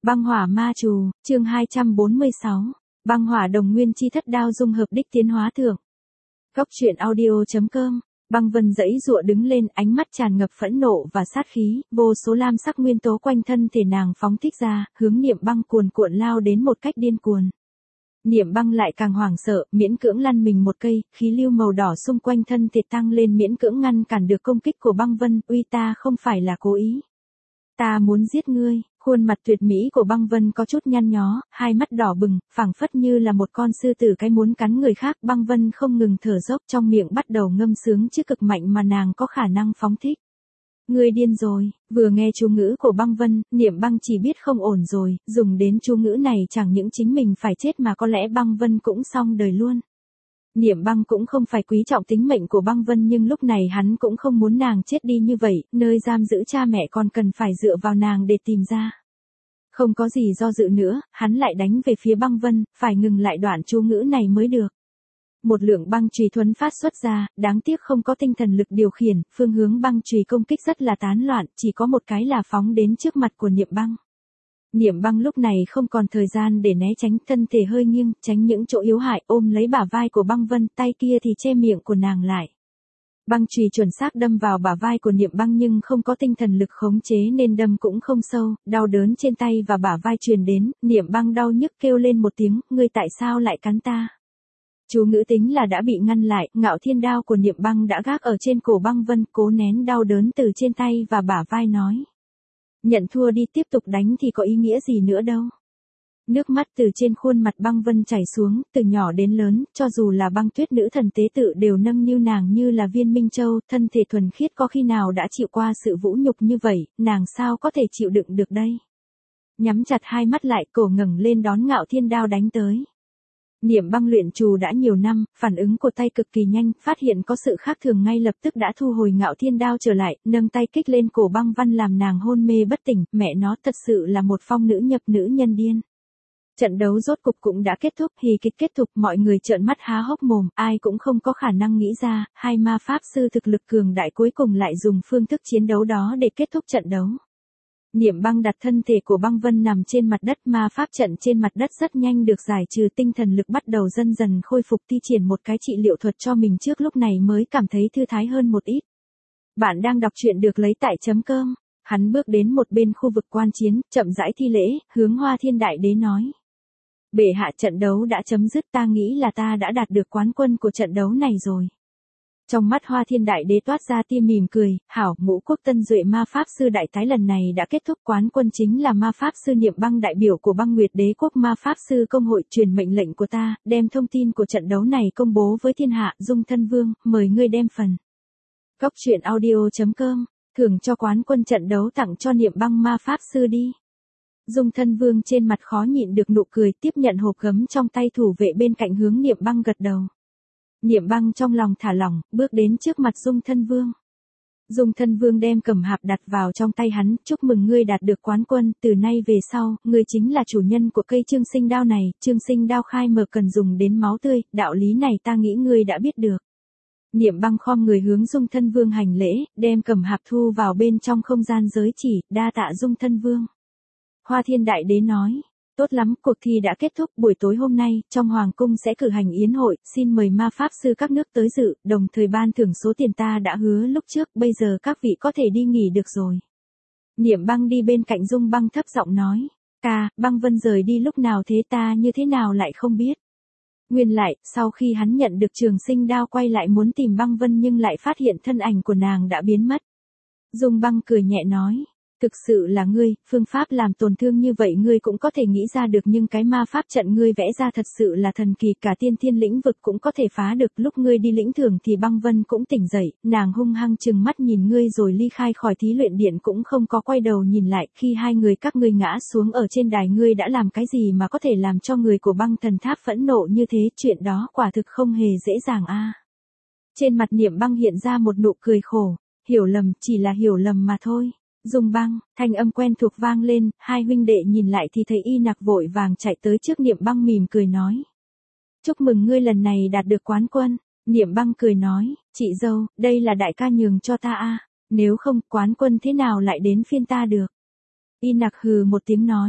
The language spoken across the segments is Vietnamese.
Băng hỏa ma trù, chương 246. Băng hỏa đồng nguyên chi thất đao dung hợp đích tiến hóa thượng. Góc truyện audio.com. Băng Vân giãy giụa đứng lên, ánh mắt tràn ngập phẫn nộ và sát khí, vô số lam sắc nguyên tố quanh thân thể nàng phóng thích ra, hướng Niệm Băng cuồn cuộn lao đến một cách điên cuồng. Niệm Băng lại càng hoảng sợ, miễn cưỡng lăn mình một cây, khí lưu màu đỏ xung quanh thân thể tăng lên, miễn cưỡng ngăn cản được công kích của Băng Vân. Uy, ta không phải là cố ý. Ta muốn giết ngươi. Khuôn mặt tuyệt mỹ của Băng Vân có chút nhăn nhó, hai mắt đỏ bừng, phảng phất như là một con sư tử cái muốn cắn người khác. Băng Vân không ngừng thở dốc, trong miệng bắt đầu ngâm sướng chữ cực mạnh mà nàng có khả năng phóng thích. Ngươi điên rồi. Vừa nghe chú ngữ của Băng Vân, Niệm Băng chỉ biết không ổn rồi, dùng đến chú ngữ này chẳng những chính mình phải chết mà có lẽ Băng Vân cũng xong đời luôn. Niệm Băng cũng không phải quý trọng tính mệnh của Băng Vân, nhưng lúc này hắn cũng không muốn nàng chết đi như vậy, nơi giam giữ cha mẹ còn cần phải dựa vào nàng để tìm ra. Không có gì do dự nữa, hắn lại đánh về phía Băng Vân, phải ngừng lại đoạn chú ngữ này mới được. Một lượng băng chùy thuấn phát xuất ra, đáng tiếc không có tinh thần lực điều khiển, phương hướng băng chùy công kích rất là tán loạn, chỉ có một cái là phóng đến trước mặt của Niệm Băng. Niệm Băng lúc này không còn thời gian để né tránh, thân thể hơi nghiêng, tránh những chỗ yếu hại, ôm lấy bả vai của Băng Vân, tay kia thì che miệng của nàng lại. Băng chùy chuẩn xác đâm vào bả vai của Niệm Băng nhưng không có tinh thần lực khống chế nên đâm cũng không sâu, đau đớn trên tay và bả vai truyền đến, Niệm Băng đau nhức kêu lên một tiếng, ngươi tại sao lại cắn ta? Chú ngữ tính là đã bị ngăn lại, Ngạo Thiên đao của Niệm Băng đã gác ở trên cổ Băng Vân, cố nén đau đớn từ trên tay và bả vai nói. Nhận thua đi, tiếp tục đánh thì có ý nghĩa gì nữa đâu. Nước mắt từ trên khuôn mặt Băng Vân chảy xuống, từ nhỏ đến lớn, cho dù là Băng Tuyết nữ thần tế tự đều nâng niu nàng như là viên minh châu, thân thể thuần khiết có khi nào đã chịu qua sự vũ nhục như vậy, nàng sao có thể chịu đựng được đây. Nhắm chặt hai mắt lại, cổ ngẩng lên đón Ngạo Thiên đao đánh tới. Niệm Băng luyện trù đã nhiều năm, phản ứng của tay cực kỳ nhanh, phát hiện có sự khác thường ngay lập tức đã thu hồi Ngạo Thiên đao trở lại, nâng tay kích lên cổ Băng Vân làm nàng hôn mê bất tỉnh, mẹ nó thật sự là một phong nữ nhập nữ nhân điên. Trận đấu rốt cục cũng đã kết thúc, hí kịch kết thúc, mọi người trợn mắt há hốc mồm, ai cũng không có khả năng nghĩ ra, hai ma pháp sư thực lực cường đại cuối cùng lại dùng phương thức chiến đấu đó để kết thúc trận đấu. Niệm Băng đặt thân thể của Băng Vân nằm trên mặt đất, ma pháp trận trên mặt đất rất nhanh được giải trừ, tinh thần lực bắt đầu dần dần khôi phục, thi triển một cái trị liệu thuật cho mình trước, lúc này mới cảm thấy thư thái hơn một ít. Bạn đang đọc truyện được lấy tại .com. Hắn bước đến một bên khu vực quan chiến, chậm rãi thi lễ, hướng Hoa Thiên Đại Đế nói. Bệ hạ, trận đấu đã chấm dứt, ta nghĩ là ta đã đạt được quán quân của trận đấu này rồi. Trong mắt Hoa Thiên Đại Đế toát ra tia mỉm cười, hảo, Ngũ Quốc Tân Duệ ma pháp sư đại tái lần này đã kết thúc, quán quân chính là ma pháp sư Niệm Băng, đại biểu của Băng Nguyệt Đế quốc ma pháp sư công hội, truyền mệnh lệnh của ta, đem thông tin của trận đấu này công bố với thiên hạ. Dung Thân Vương, mời ngươi đem phần. Góc truyện audio.com. Thưởng cho quán quân trận đấu tặng cho Niệm Băng ma pháp sư đi. Dung Thân Vương trên mặt khó nhịn được nụ cười, tiếp nhận hộp gấm trong tay thủ vệ bên cạnh, hướng Niệm Băng gật đầu. Niệm Băng trong lòng thả lỏng, bước đến trước mặt Dung Thân Vương. Dung Thân Vương đem cầm hạp đặt vào trong tay hắn, chúc mừng ngươi đạt được quán quân, từ nay về sau, ngươi chính là chủ nhân của cây Trương Sinh đao này, Trương Sinh đao khai mở cần dùng đến máu tươi, đạo lý này ta nghĩ ngươi đã biết được. Niệm Băng khom người hướng Dung Thân Vương hành lễ, đem cầm hạp thu vào bên trong không gian giới chỉ, đa tạ Dung Thân Vương. Hoa Thiên Đại Đế nói, tốt lắm, cuộc thi đã kết thúc, buổi tối hôm nay, trong Hoàng cung sẽ cử hành yến hội, xin mời ma pháp sư các nước tới dự, đồng thời ban thưởng số tiền ta đã hứa lúc trước, bây giờ các vị có thể đi nghỉ được rồi. Niệm Băng đi bên cạnh Dung Băng thấp giọng nói, ca, Băng Vân rời đi lúc nào thế, ta như thế nào lại không biết. Nguyên lại, sau khi hắn nhận được Trường Sinh đao quay lại muốn tìm Băng Vân nhưng lại phát hiện thân ảnh của nàng đã biến mất. Dung Băng cười nhẹ nói, thực sự là ngươi, phương pháp làm tổn thương như vậy ngươi cũng có thể nghĩ ra được, nhưng cái ma pháp trận ngươi vẽ ra thật sự là thần kỳ, cả tiên thiên lĩnh vực cũng có thể phá được. Lúc ngươi đi lĩnh thưởng thì Băng Vân cũng tỉnh dậy, nàng hung hăng trừng mắt nhìn ngươi rồi ly khai khỏi thí luyện điện, cũng không có quay đầu nhìn lại. Khi hai người các ngươi ngã xuống ở trên đài, ngươi đã làm cái gì mà có thể làm cho người của Băng Thần Tháp phẫn nộ như thế, chuyện đó quả thực không hề dễ dàng a. Trên mặt Niệm Băng hiện ra một nụ cười khổ, hiểu lầm, chỉ là hiểu lầm mà thôi. Dung Băng, thanh âm quen thuộc vang lên, hai huynh đệ nhìn lại thì thấy Y Nặc vội vàng chạy tới trước Niệm Băng, mỉm cười nói. Chúc mừng ngươi lần này đạt được quán quân. Niệm Băng cười nói, chị dâu, đây là đại ca nhường cho ta a, nếu không, quán quân thế nào lại đến phiên ta được. Y Nặc hừ một tiếng nói,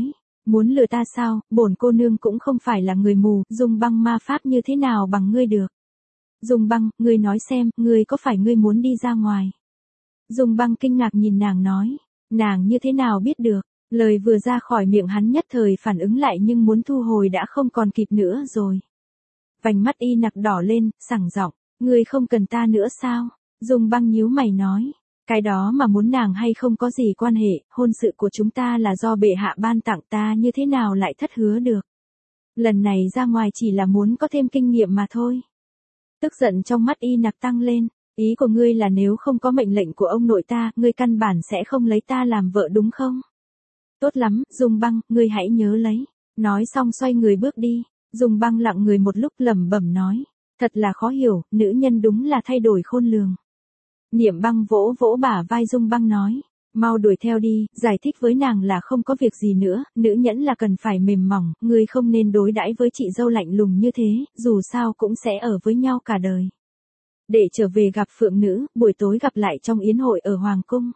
Muốn lừa ta sao, bổn cô nương cũng không phải là người mù, Dung Băng ma pháp như thế nào bằng ngươi được. Dung Băng, ngươi nói xem, ngươi có phải ngươi muốn đi ra ngoài? Dung Băng kinh ngạc nhìn nàng nói, nàng như thế nào biết được, lời vừa ra khỏi miệng hắn nhất thời phản ứng lại nhưng muốn thu hồi đã không còn kịp nữa rồi. Vành mắt Y Nặc đỏ lên, sảng giọng, ngươi không cần ta nữa sao? Dung Băng nhíu mày nói, cái đó mà muốn nàng hay không có gì quan hệ, hôn sự của chúng ta là do bệ hạ ban tặng, ta như thế nào lại thất hứa được. Lần này ra ngoài chỉ là muốn có thêm kinh nghiệm mà thôi. Tức giận trong mắt Y Nặc tăng lên, ý của ngươi là nếu không có mệnh lệnh của ông nội ta, ngươi căn bản sẽ không lấy ta làm vợ đúng không? Tốt lắm, Dung Băng, ngươi hãy nhớ lấy. Nói xong xoay người bước đi, Dung Băng lặng người một lúc lẩm bẩm nói, thật là khó hiểu, nữ nhân đúng là thay đổi khôn lường. Niệm Băng vỗ vỗ bả vai Dung Băng nói, mau đuổi theo đi, giải thích với nàng là không có việc gì nữa, nữ nhẫn là cần phải mềm mỏng, ngươi không nên đối đãi với chị dâu lạnh lùng như thế, dù sao cũng sẽ ở với nhau cả đời. Để trở về gặp Phượng Nữ, buổi tối gặp lại trong yến hội ở Hoàng Cung.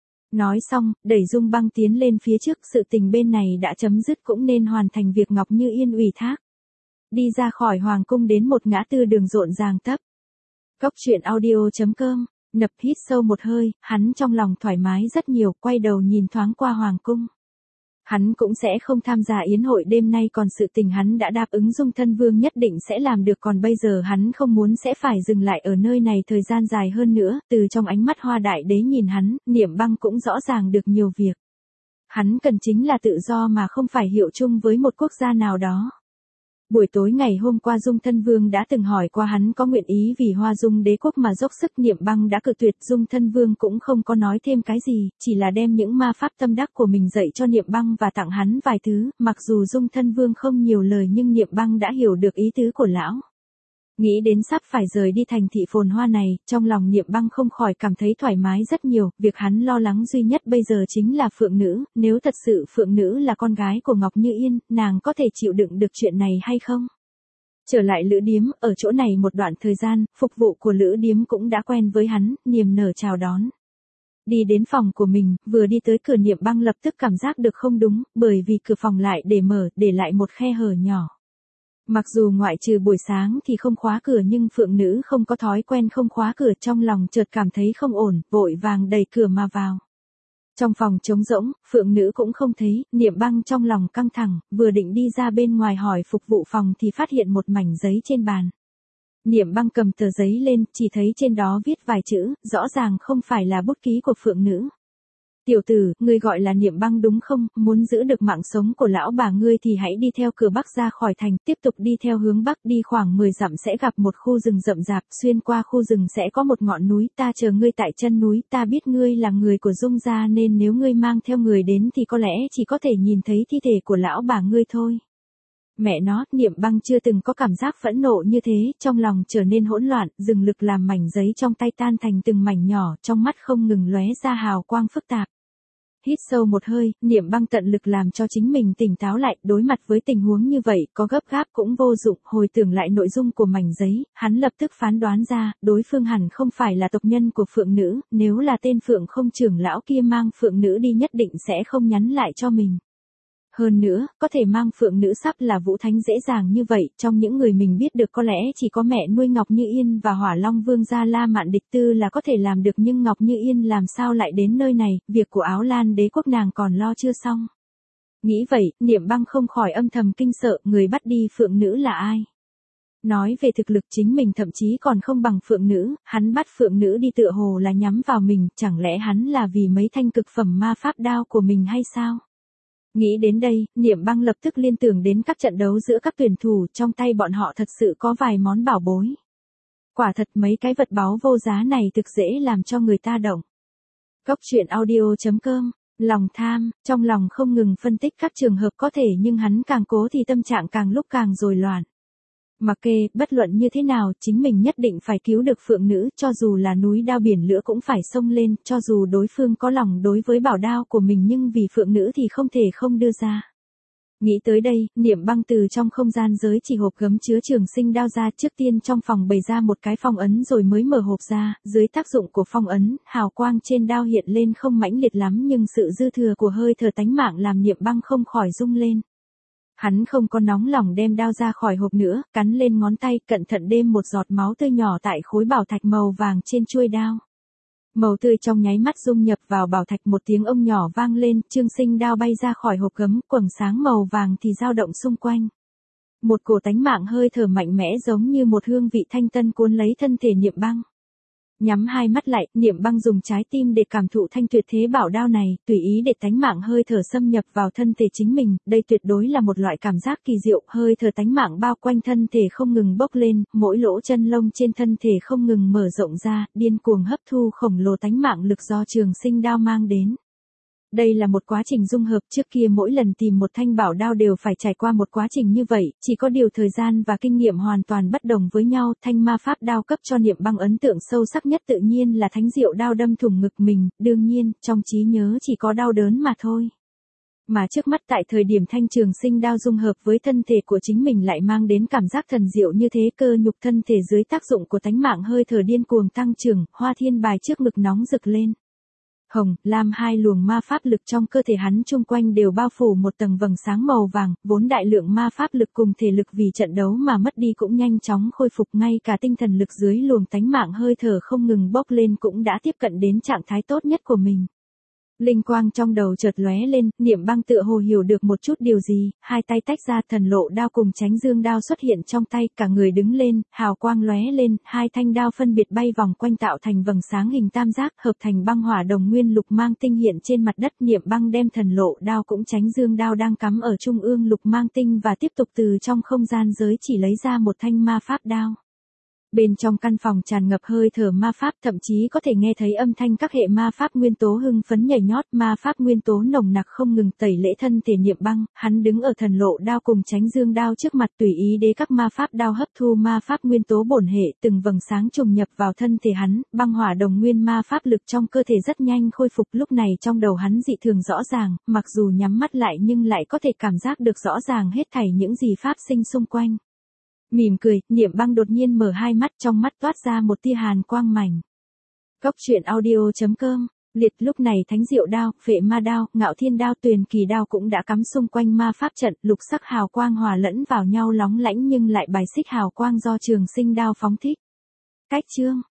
Nói xong, đẩy Dung Băng tiến lên phía trước, sự tình bên này đã chấm dứt cũng nên hoàn thành việc Ngọc Như Yên ủy thác. Đi ra khỏi Hoàng Cung đến một ngã tư đường rộn ràng tấp. Cốc truyện audio.com, nập hít sâu một hơi, hắn trong lòng thoải mái rất nhiều, quay đầu nhìn thoáng qua Hoàng Cung. Hắn cũng sẽ không tham gia yến hội đêm nay, còn sự tình hắn đã đáp ứng Dung Thân Vương nhất định sẽ làm được, còn bây giờ hắn không muốn sẽ phải dừng lại ở nơi này thời gian dài hơn nữa, từ trong ánh mắt Hoa Đại Đế nhìn hắn, Niệm Băng cũng rõ ràng được nhiều việc. Hắn cần chính là tự do mà không phải hiệu chung với một quốc gia nào đó. Buổi tối ngày hôm qua Dung Thân Vương đã từng hỏi qua hắn có nguyện ý vì Hoa Dung đế quốc mà dốc sức, Niệm Băng đã cự tuyệt, Dung Thân Vương cũng không có nói thêm cái gì, chỉ là đem những ma pháp tâm đắc của mình dạy cho Niệm Băng và tặng hắn vài thứ, mặc dù Dung Thân Vương không nhiều lời nhưng Niệm Băng đã hiểu được ý tứ của lão. Nghĩ đến sắp phải rời đi thành thị phồn hoa này, trong lòng Niệm Băng không khỏi cảm thấy thoải mái rất nhiều, việc hắn lo lắng duy nhất bây giờ chính là Phượng Nữ, nếu thật sự Phượng Nữ là con gái của Ngọc Như Yên, nàng có thể chịu đựng được chuyện này hay không? Trở lại lữ điếm, ở chỗ này một đoạn thời gian, phục vụ của lữ điếm cũng đã quen với hắn, niềm nở chào đón. Đi đến phòng của mình, vừa đi tới cửa Niệm Băng lập tức cảm giác được không đúng, bởi vì cửa phòng lại để mở, để lại một khe hở nhỏ. Mặc dù ngoại trừ buổi sáng thì không khóa cửa nhưng Phượng Nữ không có thói quen không khóa cửa, trong lòng chợt cảm thấy không ổn, vội vàng đẩy cửa mà vào. Trong phòng trống rỗng, Phượng Nữ cũng không thấy, Niệm Băng trong lòng căng thẳng, vừa định đi ra bên ngoài hỏi phục vụ phòng thì phát hiện một mảnh giấy trên bàn. Niệm Băng cầm tờ giấy lên, chỉ thấy trên đó viết vài chữ, rõ ràng không phải là bút ký của Phượng Nữ. Tiểu tử, ngươi gọi là Niệm Băng đúng không, muốn giữ được mạng sống của lão bà ngươi thì hãy đi theo cửa bắc ra khỏi thành, tiếp tục đi theo hướng bắc, đi khoảng 10 dặm sẽ gặp một khu rừng rậm rạp, xuyên qua khu rừng sẽ có một ngọn núi, ta chờ ngươi tại chân núi, ta biết ngươi là người của Dung gia nên nếu ngươi mang theo người đến thì có lẽ chỉ có thể nhìn thấy thi thể của lão bà ngươi thôi. Mẹ nó, Niệm Băng chưa từng có cảm giác phẫn nộ như thế, trong lòng trở nên hỗn loạn, dừng lực làm mảnh giấy trong tay tan thành từng mảnh nhỏ, trong mắt không ngừng lóe ra hào quang phức tạp. Hít sâu một hơi, Niệm Băng tận lực làm cho chính mình tỉnh táo lại, đối mặt với tình huống như vậy, có gấp gáp cũng vô dụng, hồi tưởng lại nội dung của mảnh giấy, hắn lập tức phán đoán ra, đối phương hẳn không phải là tộc nhân của Phượng Nữ, nếu là tên Phượng không trưởng lão kia mang Phượng Nữ đi nhất định sẽ không nhắn lại cho mình. Hơn nữa, có thể mang Phượng Nữ sắp là Vũ Thánh dễ dàng như vậy, trong những người mình biết được có lẽ chỉ có mẹ nuôi Ngọc Như Yên và Hỏa Long Vương gia La Mạn Địch Tư là có thể làm được, nhưng Ngọc Như Yên làm sao lại đến nơi này, việc của Áo Lan đế quốc nàng còn lo chưa xong. Nghĩ vậy, Niệm Băng không khỏi âm thầm kinh sợ, người bắt đi Phượng Nữ là ai? Nói về thực lực chính mình thậm chí còn không bằng Phượng Nữ, hắn bắt Phượng Nữ đi tựa hồ là nhắm vào mình, chẳng lẽ hắn là vì mấy thanh cực phẩm ma pháp đao của mình hay sao? Nghĩ đến đây, Niệm Băng lập tức liên tưởng đến các trận đấu giữa các tuyển thủ, trong tay bọn họ thật sự có vài món bảo bối. Quả thật mấy cái vật báu vô giá này thực dễ làm cho người ta động. Cốc truyện audio.com, lòng tham, trong lòng không ngừng phân tích các trường hợp có thể nhưng hắn càng cố thì tâm trạng càng lúc càng rối loạn. Mặc kệ, bất luận như thế nào, chính mình nhất định phải cứu được Phượng Nữ, cho dù là núi đao biển lửa cũng phải xông lên, cho dù đối phương có lòng đối với bảo đao của mình nhưng vì Phượng Nữ thì không thể không đưa ra. Nghĩ tới đây, Niệm Băng từ trong không gian giới chỉ hộp gấm chứa trường sinh đao ra, trước tiên trong phòng bày ra một cái phong ấn rồi mới mở hộp ra, dưới tác dụng của phong ấn, hào quang trên đao hiện lên không mãnh liệt lắm nhưng sự dư thừa của hơi thở tánh mạng làm Niệm Băng không khỏi rung lên. Hắn không có nóng lòng đem đao ra khỏi hộp nữa, cắn lên ngón tay, cẩn thận đêm một giọt máu tươi nhỏ tại khối bảo thạch màu vàng trên chuôi đao. Màu tươi trong nháy mắt dung nhập vào bảo thạch, một tiếng ông nhỏ vang lên, trường sinh đao bay ra khỏi hộp gấm, quầng sáng màu vàng thì dao động xung quanh. Một cổ tánh mạng hơi thở mạnh mẽ giống như một hương vị thanh tân cuốn lấy thân thể Niệm Băng. Nhắm hai mắt lại, Niệm Băng dùng trái tim để cảm thụ thanh tuyệt thế bảo đao này, tùy ý để tánh mạng hơi thở xâm nhập vào thân thể chính mình, đây tuyệt đối là một loại cảm giác kỳ diệu, hơi thở tánh mạng bao quanh thân thể không ngừng bốc lên, mỗi lỗ chân lông trên thân thể không ngừng mở rộng ra, điên cuồng hấp thu khổng lồ tánh mạng lực do trường sinh đao mang đến. Đây là một quá trình dung hợp, trước kia mỗi lần tìm một thanh bảo đao đều phải trải qua một quá trình như vậy, chỉ có điều thời gian và kinh nghiệm hoàn toàn bất đồng với nhau, thanh ma pháp đao cấp cho Niệm Băng ấn tượng sâu sắc nhất tự nhiên là thánh diệu đao đâm thủng ngực mình, đương nhiên, trong trí nhớ chỉ có đau đớn mà thôi. Mà trước mắt tại thời điểm thanh trường sinh đao dung hợp với thân thể của chính mình lại mang đến cảm giác thần diệu như thế, cơ nhục thân thể dưới tác dụng của tánh mạng hơi thở điên cuồng tăng trưởng, hoa thiên bài trước ngực nóng rực lên. Hồng, lam hai luồng ma pháp lực trong cơ thể hắn chung quanh đều bao phủ một tầng vầng sáng màu vàng, vốn đại lượng ma pháp lực cùng thể lực vì trận đấu mà mất đi cũng nhanh chóng khôi phục, ngay cả tinh thần lực dưới luồng tánh mạng hơi thở không ngừng bốc lên cũng đã tiếp cận đến trạng thái tốt nhất của mình. Linh quang trong đầu chợt lóe lên, Niệm Băng tựa hồ hiểu được một chút điều gì, hai tay tách ra, thần lộ đao cùng Chánh Dương đao xuất hiện trong tay, cả người đứng lên, hào quang lóe lên, hai thanh đao phân biệt bay vòng quanh tạo thành vầng sáng hình tam giác, hợp thành băng hỏa đồng nguyên lục mang tinh hiện trên mặt đất. Niệm Băng đem thần lộ đao cũng Chánh Dương đao đang cắm ở trung ương lục mang tinh và tiếp tục từ trong không gian giới chỉ lấy ra một thanh ma pháp đao. Bên trong căn phòng tràn ngập hơi thở ma pháp, thậm chí có thể nghe thấy âm thanh các hệ ma pháp nguyên tố hưng phấn nhảy nhót, ma pháp nguyên tố nồng nặc không ngừng tẩy lễ thân thể Niệm Băng, hắn đứng ở thần lộ đao cùng Chánh Dương đao trước mặt tùy ý đế các ma pháp đao hấp thu ma pháp nguyên tố bổn hệ, từng vầng sáng trùng nhập vào thân thể hắn, băng hỏa đồng nguyên ma pháp lực trong cơ thể rất nhanh khôi phục, lúc này trong đầu hắn dị thường rõ ràng, mặc dù nhắm mắt lại nhưng lại có thể cảm giác được rõ ràng hết thảy những gì phát sinh xung quanh. Mỉm cười, Niệm Băng đột nhiên mở hai mắt, trong mắt toát ra một tia hàn quang mảnh. Góc truyện audio.com, liệt. Lúc này thánh diệu đao, phệ ma đao, ngạo thiên đao, tuyền kỳ đao cũng đã cắm xung quanh ma pháp trận, lục sắc hào quang hòa lẫn vào nhau lóng lánh nhưng lại bài xích hào quang do trường sinh đao phóng thích. Cách chương